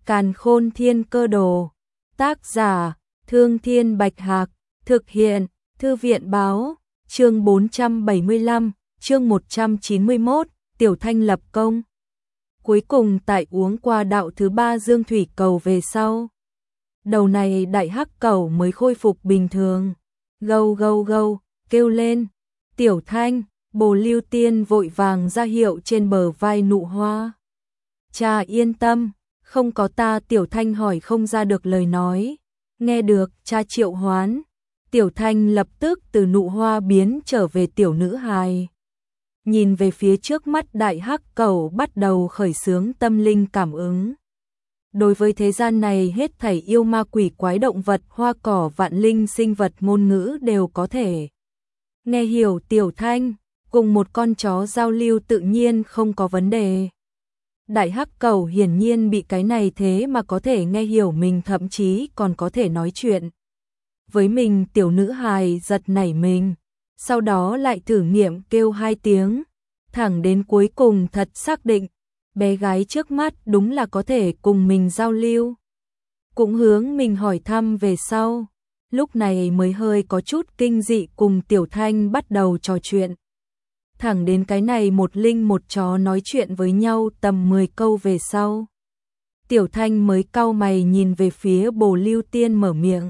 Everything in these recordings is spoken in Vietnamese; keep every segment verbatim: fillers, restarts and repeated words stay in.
Càn Khôn Thiên Cơ Đồ. Tác giả: Thương Thiên Bạch Hạc. Thực hiện: Thư viện báo. Chương bốn trăm bảy mươi lăm, chương một trăm chín mươi mốt, Tiểu Thanh lập công. Cuối cùng tại uống qua đạo thứ ba Dương Thủy Cầu về sau, đầu này đại hắc cầu mới khôi phục bình thường. Gâu gâu gâu, kêu lên. Tiểu Thanh, Bồ Lưu Tiên vội vàng ra hiệu trên bờ vai Nụ Hoa. Cha yên tâm, không có ta. Tiểu Thanh hỏi không ra được lời nói. Nghe được cha triệu hoán, Tiểu Thanh lập tức từ Nụ Hoa biến trở về tiểu nữ hài. Nhìn về phía trước mắt đại hắc cầu bắt đầu khởi xướng tâm linh cảm ứng. Đối với thế gian này hết thảy yêu ma quỷ quái động vật hoa cỏ vạn linh sinh vật ngôn ngữ đều có thể nghe hiểu. Tiểu Thanh cùng một con chó giao lưu tự nhiên không có vấn đề. Đại hắc cầu hiển nhiên bị cái này thế mà có thể nghe hiểu mình, thậm chí còn có thể nói chuyện với mình. Tiểu nữ hài giật nảy mình, sau đó lại thử nghiệm kêu hai tiếng, thẳng đến cuối cùng thật xác định bé gái trước mắt đúng là có thể cùng mình giao lưu, cũng hướng mình hỏi thăm về sau, lúc này mới hơi có chút kinh dị cùng Tiểu Thanh bắt đầu trò chuyện. Thẳng đến cái này một linh một chó nói chuyện với nhau tầm mười câu về sau, Tiểu Thanh mới cau mày nhìn về phía Bồ Lưu Tiên mở miệng.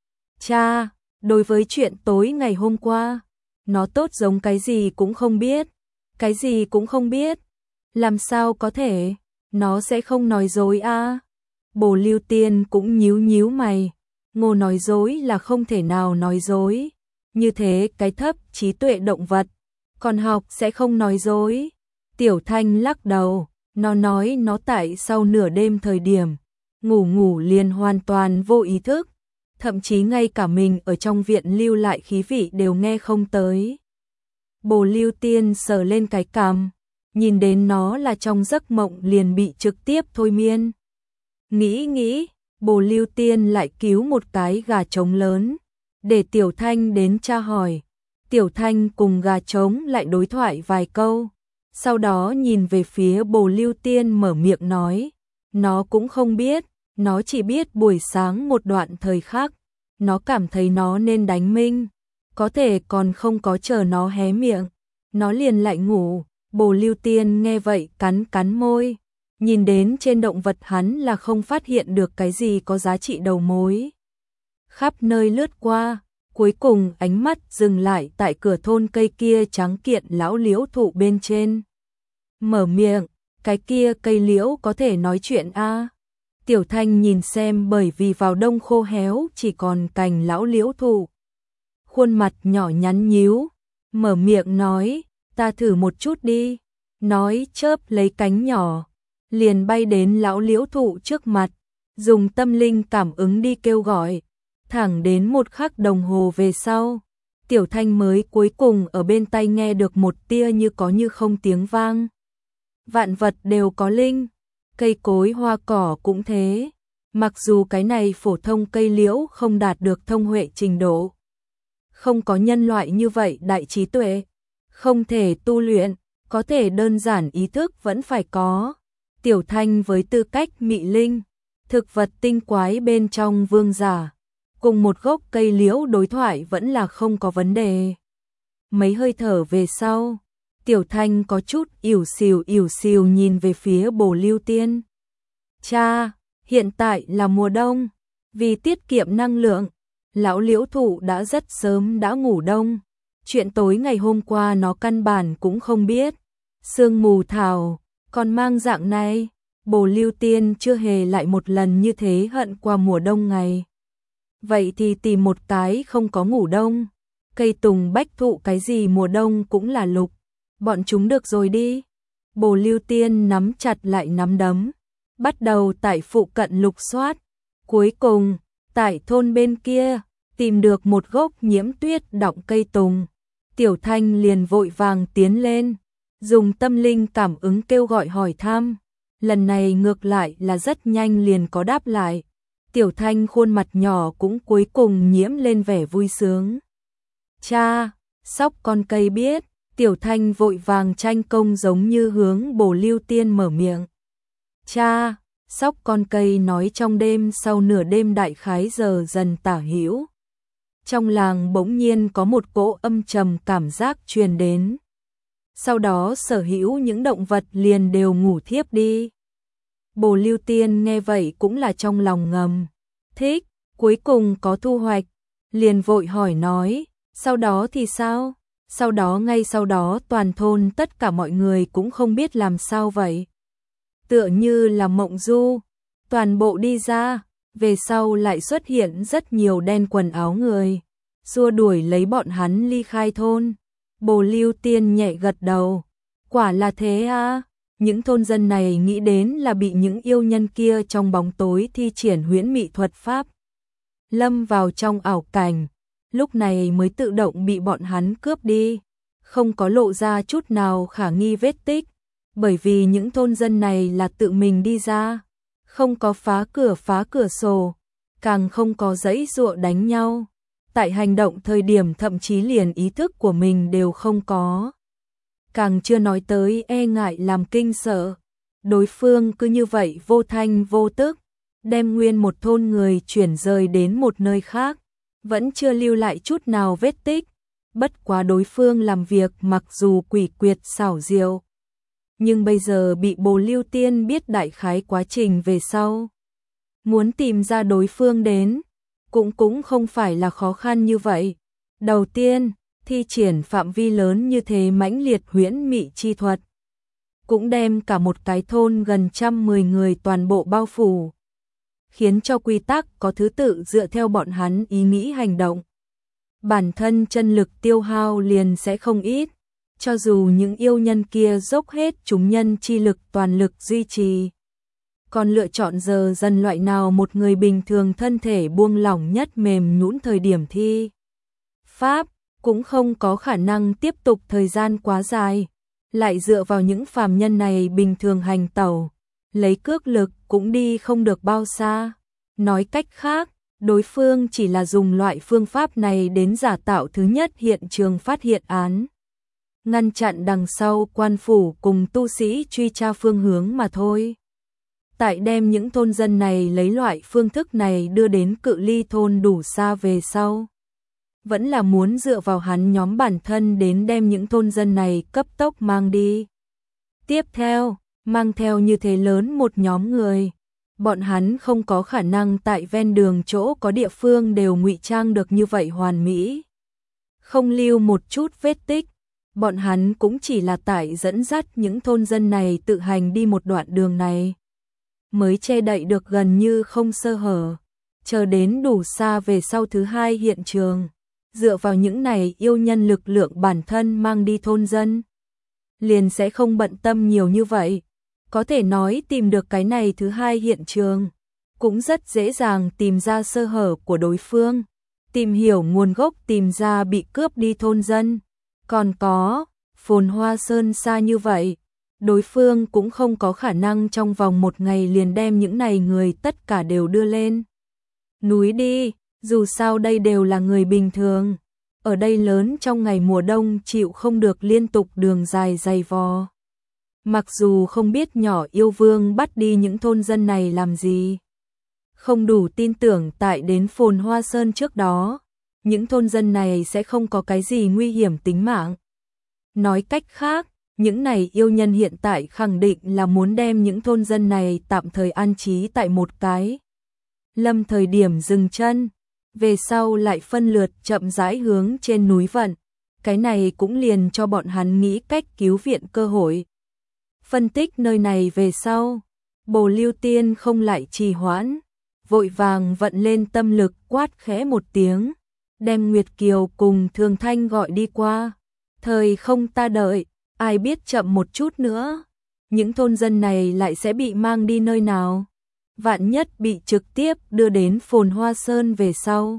Cha, đối với chuyện tối ngày hôm qua, nó tốt giống cái gì cũng không biết. Cái gì cũng không biết? Làm sao có thể? Nó sẽ không nói dối à? Bồ Lưu Tiên cũng nhíu nhíu mày. Ngô nói dối là không thể nào nói dối. Như thế cái thấp trí tuệ động vật, còn học sẽ không nói dối. Tiểu Thanh lắc đầu. Nó nói nó tại sau nửa đêm thời điểm ngủ ngủ liền hoàn toàn vô ý thức, thậm chí ngay cả mình ở trong viện lưu lại khí vị đều nghe không tới. Bồ Lưu Tiên sờ lên cái cằm, nhìn đến nó là trong giấc mộng liền bị trực tiếp thôi miên. Nghĩ nghĩ, Bồ Lưu Tiên lại cứu một cái gà trống lớn, để Tiểu Thanh đến tra hỏi. Tiểu Thanh cùng gà trống lại đối thoại vài câu, sau đó nhìn về phía Bồ Lưu Tiên mở miệng nói. Nó cũng không biết, nó chỉ biết buổi sáng một đoạn thời khắc, nó cảm thấy nó nên đánh mình. Có thể còn không có chờ nó hé miệng, nó liền lại ngủ. Bồ Lưu Tiên nghe vậy cắn cắn môi, nhìn đến trên động vật hắn là không phát hiện được cái gì có giá trị đầu mối. Khắp nơi lướt qua, cuối cùng ánh mắt dừng lại tại cửa thôn cây kia trắng kiện lão liễu thụ bên trên. Mở miệng, cái kia cây liễu có thể nói chuyện a à? Tiểu Thanh nhìn xem bởi vì vào đông khô héo chỉ còn cành lão liễu thụ, khuôn mặt nhỏ nhắn nhíu, mở miệng nói, ta thử một chút đi. Nói chớp lấy cánh nhỏ, liền bay đến lão liễu thụ trước mặt, dùng tâm linh cảm ứng đi kêu gọi. Thẳng đến một khắc đồng hồ về sau, Tiểu Thanh mới cuối cùng ở bên tai nghe được một tia như có như không tiếng vang. Vạn vật đều có linh, cây cối hoa cỏ cũng thế. Mặc dù cái này phổ thông cây liễu không đạt được thông huệ trình độ, không có nhân loại như vậy đại trí tuệ, không thể tu luyện, có thể đơn giản ý thức vẫn phải có. Tiểu Thanh với tư cách mị linh, thực vật tinh quái bên trong vương giả, cùng một gốc cây liễu đối thoại vẫn là không có vấn đề. Mấy hơi thở về sau, Tiểu Thanh có chút ỉu xìu ỉu xìu nhìn về phía Bồ Lưu Tiên. Cha, hiện tại là mùa đông, vì tiết kiệm năng lượng, lão liễu thụ đã rất sớm đã ngủ đông. Chuyện tối ngày hôm qua nó căn bản cũng không biết. Sương mù thảo, còn mang dạng này. Bồ Lưu Tiên chưa hề lại một lần như thế hận qua mùa đông ngày. Vậy thì tìm một cái không có ngủ đông. Cây tùng bách thụ cái gì mùa đông cũng là lục. Bọn chúng được rồi đi. Bồ Lưu Tiên nắm chặt lại nắm đấm, bắt đầu tại phụ cận lục soát. Cuối cùng, tại thôn bên kia, tìm được một gốc nhiễm tuyết đọng cây tùng. Tiểu Thanh liền vội vàng tiến lên, dùng tâm linh cảm ứng kêu gọi hỏi thăm. Lần này ngược lại là rất nhanh liền có đáp lại. Tiểu Thanh khuôn mặt nhỏ cũng cuối cùng nhiễm lên vẻ vui sướng. Cha, sóc con cây biết. Tiểu Thanh vội vàng tranh công giống như hướng Bồ Lưu Tiên mở miệng. Cha, Sóc con cây nói trong đêm sau nửa đêm đại khái giờ dần tả hữu. Trong làng bỗng nhiên có một cỗ âm trầm cảm giác truyền đến. Sau đó sở hữu những động vật liền đều ngủ thiếp đi. Bồ Lưu Tiên nghe vậy cũng là trong lòng ngầm thích, cuối cùng có thu hoạch, liền vội hỏi nói, sau đó thì sao? Sau đó ngay sau đó toàn thôn tất cả mọi người cũng không biết làm sao vậy. Tựa như là mộng du, toàn bộ đi ra, về sau lại xuất hiện rất nhiều đen quần áo người, xua đuổi lấy bọn hắn ly khai thôn. Bồ Lưu Tiên nhẹ gật đầu, quả là thế à, những thôn dân này nghĩ đến là bị những yêu nhân kia trong bóng tối thi triển huyễn mị thuật pháp. Lâm vào trong ảo cảnh, lúc này mới tự động bị bọn hắn cướp đi, không có lộ ra chút nào khả nghi vết tích, bởi vì những thôn dân này là tự mình đi ra, không có phá cửa phá cửa sổ, càng không có giãy giụa đánh nhau. Tại hành động thời điểm thậm chí liền ý thức của mình đều không có. Càng chưa nói tới e ngại làm kinh sợ. Đối phương cứ như vậy vô thanh vô tức, đem nguyên một thôn người chuyển rời đến một nơi khác, vẫn chưa lưu lại chút nào vết tích. Bất quá đối phương làm việc mặc dù quỷ quyệt xảo diệu, nhưng bây giờ bị Bồ Lưu Tiên biết đại khái quá trình về sau. Muốn tìm ra đối phương đến, cũng cũng không phải là khó khăn như vậy. Đầu tiên, thi triển phạm vi lớn như thế mãnh liệt huyễn mị chi thuật, cũng đem cả một cái thôn gần trăm mười người toàn bộ bao phủ, khiến cho quy tắc có thứ tự dựa theo bọn hắn ý nghĩ hành động. Bản thân chân lực tiêu hao liền sẽ không ít, cho dù những yêu nhân kia dốc hết chúng nhân chi lực toàn lực duy trì. Còn lựa chọn giờ dần loại nào một người bình thường thân thể buông lỏng nhất mềm nhũn thời điểm thi pháp, cũng không có khả năng tiếp tục thời gian quá dài, lại dựa vào những phàm nhân này bình thường hành tẩu, lấy cước lực cũng đi không được bao xa. Nói cách khác, đối phương chỉ là dùng loại phương pháp này đến giả tạo thứ nhất hiện trường phát hiện án, ngăn chặn đằng sau quan phủ cùng tu sĩ truy tra phương hướng mà thôi. Tại đem những thôn dân này lấy loại phương thức này đưa đến cự ly thôn đủ xa về sau, vẫn là muốn dựa vào hắn nhóm bản thân đến đem những thôn dân này cấp tốc mang đi. Tiếp theo, mang theo như thế lớn một nhóm người, bọn hắn không có khả năng tại ven đường chỗ có địa phương đều ngụy trang được như vậy hoàn mỹ, không lưu một chút vết tích. Bọn hắn cũng chỉ là tại dẫn dắt những thôn dân này tự hành đi một đoạn đường này, mới che đậy được gần như không sơ hở. Chờ đến đủ xa về sau thứ hai hiện trường, dựa vào những này yêu nhân lực lượng bản thân mang đi thôn dân, liền sẽ không bận tâm nhiều như vậy. Có thể nói tìm được cái này thứ hai hiện trường, cũng rất dễ dàng tìm ra sơ hở của đối phương, tìm hiểu nguồn gốc, tìm ra bị cướp đi thôn dân. Còn có, Phồn Hoa Sơn xa như vậy, đối phương cũng không có khả năng trong vòng một ngày liền đem những này người tất cả đều đưa lên núi đi, dù sao đây đều là người bình thường, ở đây lớn trong ngày mùa đông chịu không được liên tục đường dài dày vò. Mặc dù không biết nhỏ yêu vương bắt đi những thôn dân này làm gì, không đủ tin tưởng tại đến Phồn Hoa Sơn trước đó, những thôn dân này sẽ không có cái gì nguy hiểm tính mạng. Nói cách khác, những này yêu nhân hiện tại khẳng định là muốn đem những thôn dân này tạm thời an trí tại một cái lâm thời điểm dừng chân, về sau lại phân lượt chậm rãi hướng trên núi vận. Cái này cũng liền cho bọn hắn nghĩ cách cứu viện cơ hội. Phân tích nơi này về sau, Bồ Lưu Tiên không lại trì hoãn, vội vàng vận lên tâm lực quát khẽ một tiếng, đem Nguyệt Kiều cùng Thường Thanh gọi đi qua. Thời không ta đợi, ai biết chậm một chút nữa, những thôn dân này lại sẽ bị mang đi nơi nào? Vạn nhất bị trực tiếp đưa đến Phồn Hoa Sơn về sau,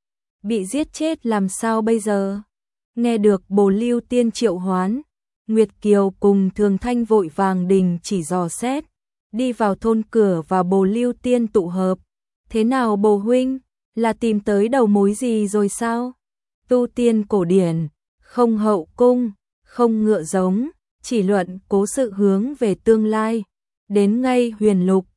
bị giết chết làm sao bây giờ? Nghe được Bồ Lưu Tiên triệu hoán, Nguyệt Kiều cùng Thường Thanh vội vàng đình chỉ dò xét, đi vào thôn cửa và Bồ Lưu Tiên tụ hợp. Thế nào Bồ huynh, là tìm tới đầu mối gì rồi sao? Tu tiên cổ điển, không hậu cung, không ngựa giống, chỉ luận cố sự hướng về tương lai, đến ngay huyền lục,